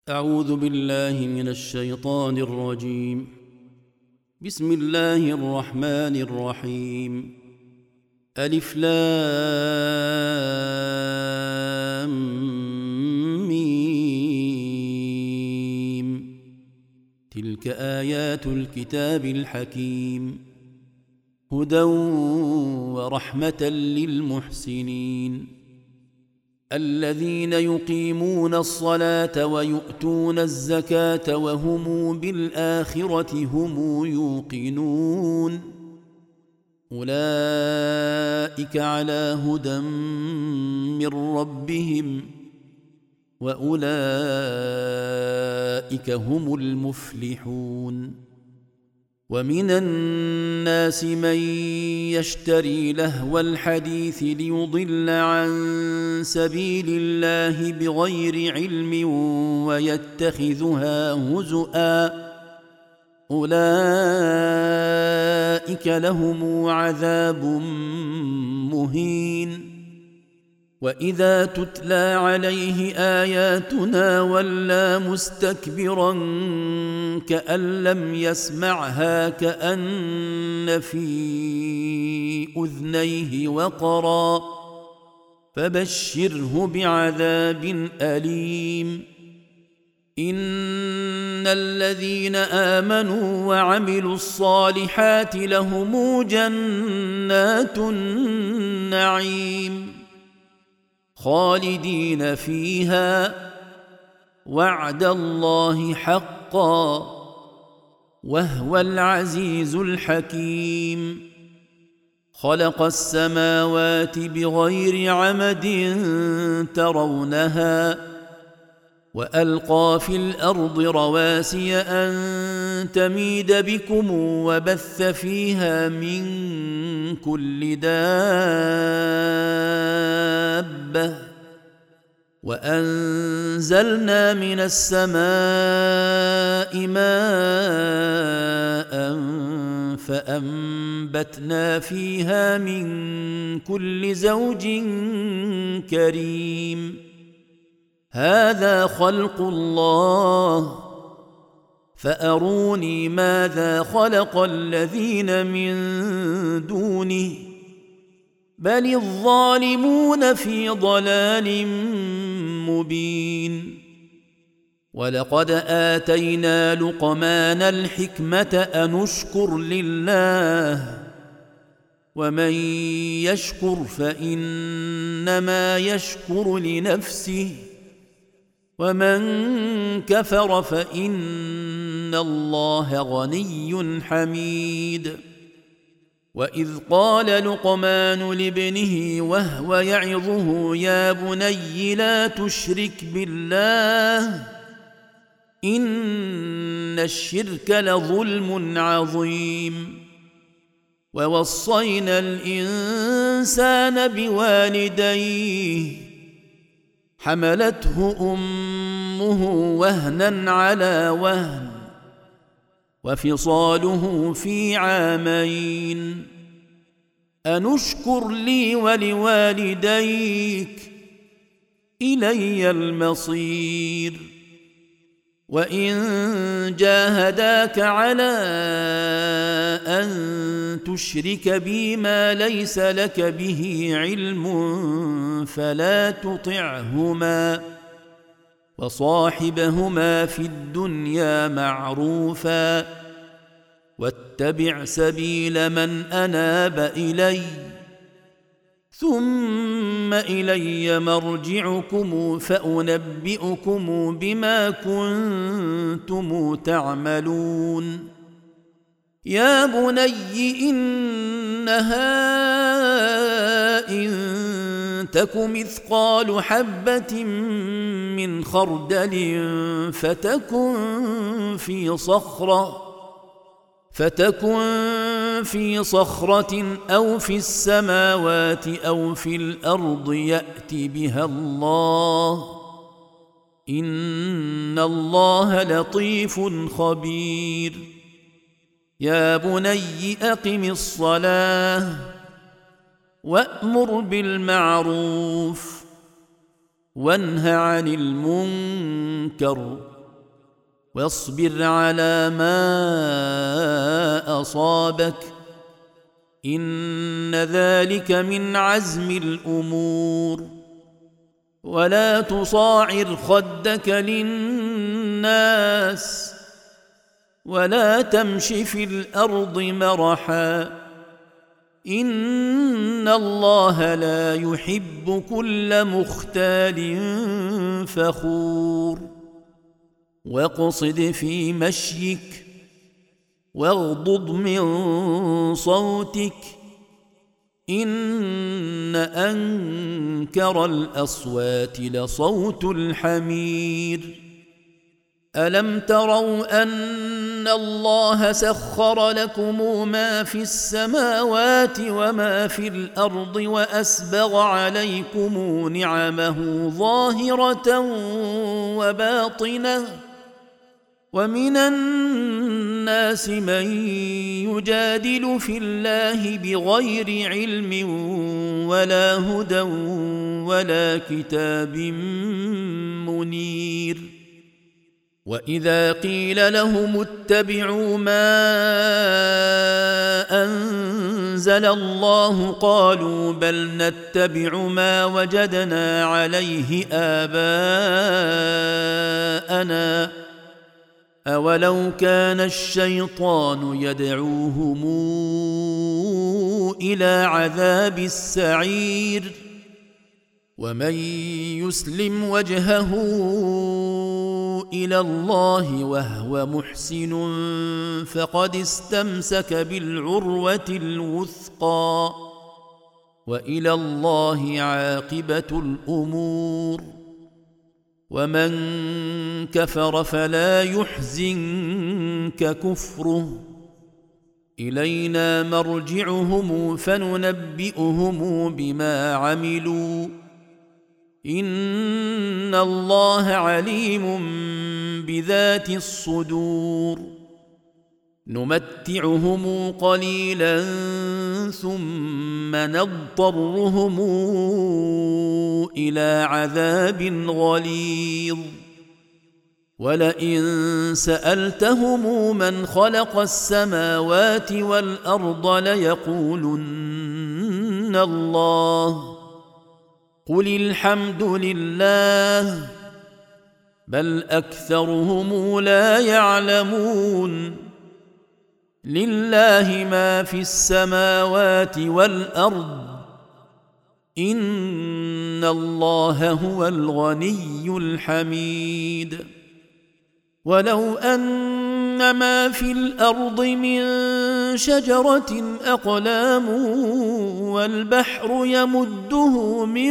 أعوذ بالله من الشيطان الرجيم. بسم الله الرحمن الرحيم. ألف لام ميم. تلك آيات الكتاب الحكيم، هدى ورحمة للمحسنين الذين يقيمون الصلاة ويؤتون الزكاة وهم بالآخرة هم يوقنون، أولئك على هدى من ربهم وأولئك هم المفلحون. ومن الناس من يشتري لهو الحديث ليضل عن سبيل الله بغير علم ويتخذها هزؤا، أولئك لهم عذاب مهين. وإذا تتلى عليه آياتنا ولى مستكبرا كأن لم يسمعها كأن في أذنيه وقرا، فبشره بعذاب أليم. إن الذين آمنوا وعملوا الصالحات لهم جنات النعيم خالدين فيها، وعد الله حقا وهو العزيز الحكيم. خلق السماوات بغير عمد ترونها وألقى في الأرض رواسي أن تميد بكم وبث فيها من كل دابة، وأنزلنا من السماء ماء فأنبتنا فيها من كل زوج كريم. هذا خلق الله فأروني ماذا خلق الذين من دونه، بل الظالمون في ضلال مبين. ولقد آتينا لقمان الحكمة أن اشكر لله، ومن يشكر فإنما يشكر لنفسه، ومن كفر فإن الله غني حميد. وإذ قال لقمان لابنه وهو يعظه يا بني لا تشرك بالله إن الشرك لظلم عظيم. ووصينا الإنسان بوالديه حملته أمه وهنا على وهن وفصاله في عامين أن اشكر لي ولوالديك إلي المصير. وإن جاهداك على أن تشرك بي ما ليس لك به علم فلا تطعهما، وصاحبهما في الدنيا معروفا، واتبع سبيل من أناب إلي، ثم إلي مرجعكم فأنبئكم بما كنتم تعملون. يا بني إنها إن تك مثقال حبة من خردل فتكن في صخرة أو في السماوات أو في الأرض يأت بها الله، إن الله لطيف خبير. يا بني أقم الصلاة وأمر بالمعروف وانه عن المنكر واصبر على ما أصابك إن ذلك من عزم الأمور ولا تصاعر خدك للناس ولا تمش في الأرض مرحا إن الله لا يحب كل مختال فخور واقصد في مشيك واغضض من صوتك إن أنكر الأصوات لصوت الحمير ألم تروا أن الله سخر لكم ما في السماوات وما في الأرض وأسبغ عليكم نعمه ظاهرة وباطنة ومن الناس من يجادل في الله بغير علم ولا هدى ولا كتاب منير وإذا قيل لهم اتبعوا ما أنزل الله قالوا بل نتبع ما وجدنا عليه آباءنا أولو كان الشيطان يدعوهم إلى عذاب السعير ومن يسلم وجهه إلى الله وهو محسن فقد استمسك بالعروة الوثقى وإلى الله عاقبة الأمور ومن كفر فلا يحزنك كفره إلينا مرجعهم فننبئهم بما عملوا إن الله عليم بذات الصدور نمتعهم قليلا ثم نضطرهم إلى عذاب غليظ ولئن سألتهم من خلق السماوات والأرض ليقولن الله قل الحمد لله بل أكثرهم لا يعلمون لله ما في السماوات والأرض إن الله هو الغني الحميد ولو أن ما في الأرض من شجرة أقلام والبحر يمده من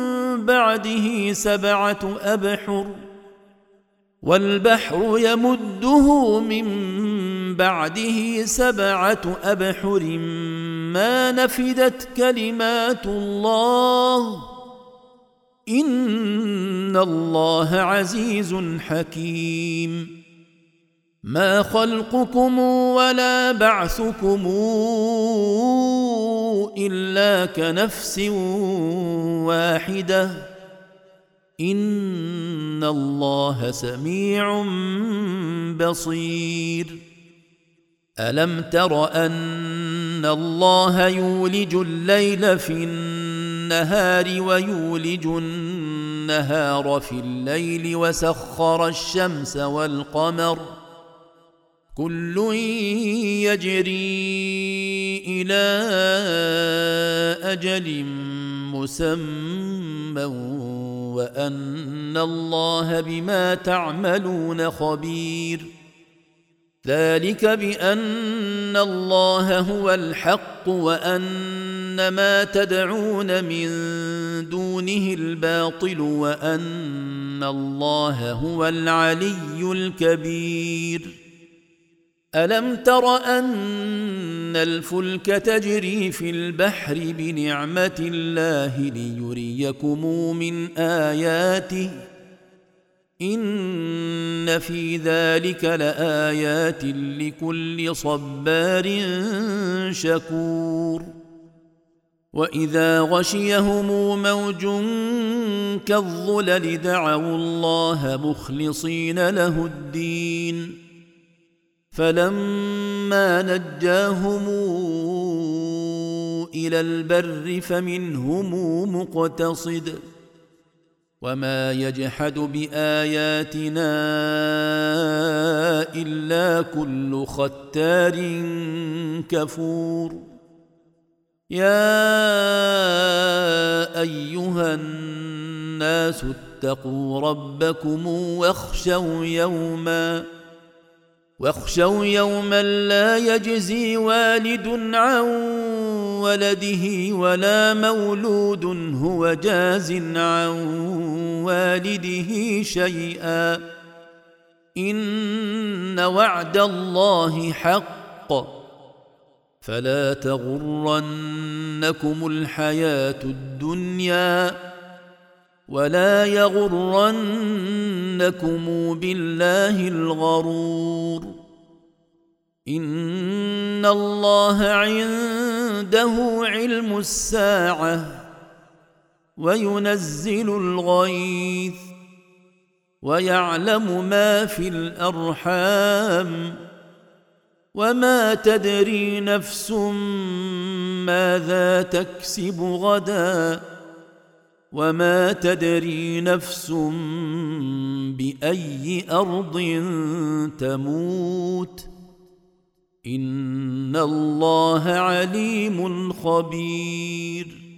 بعده سبعة أبحر ما نفدت كلمات الله إن الله عزيز حكيم ما خلقكم ولا بعثكم إلا كنفس واحدة إن الله سميع بصير ألم تر أن الله يولج الليل في النهار ويولج النهار في الليل وسخر الشمس والقمر كل يجري إلى أجل مسمى وأن الله بما تعملون خبير ذلك بأن الله هو الحق وأن ما تدعون من دونه الباطل وأن الله هو العلي الكبير ألم تر أن الفلك تجري في البحر بنعمة الله ليريكم من آياته إن في ذلك لآيات لكل صبار شكور وإذا غشيهم موج كالظلل دعوا الله مخلصين له الدين فلما نجاهم إلى البر فمنهم مقتصد وما يجحد بآياتنا إلا كل ختار كفور يا أيها الناس اتقوا ربكم واخشوا يوما لا يجزي والد عن ولده ولا مولود هو جاز عن والده شيئا إن وعد الله حق فلا تغرنكم الحياة الدنيا ولا يغرنكم بالله الغرور إن الله عنده علم الساعة وينزل الغيث ويعلم ما في الأرحام وما تدري نفس ماذا تكسب غدا وما تدري نفس بأي أرض تموت إن الله عليم خبير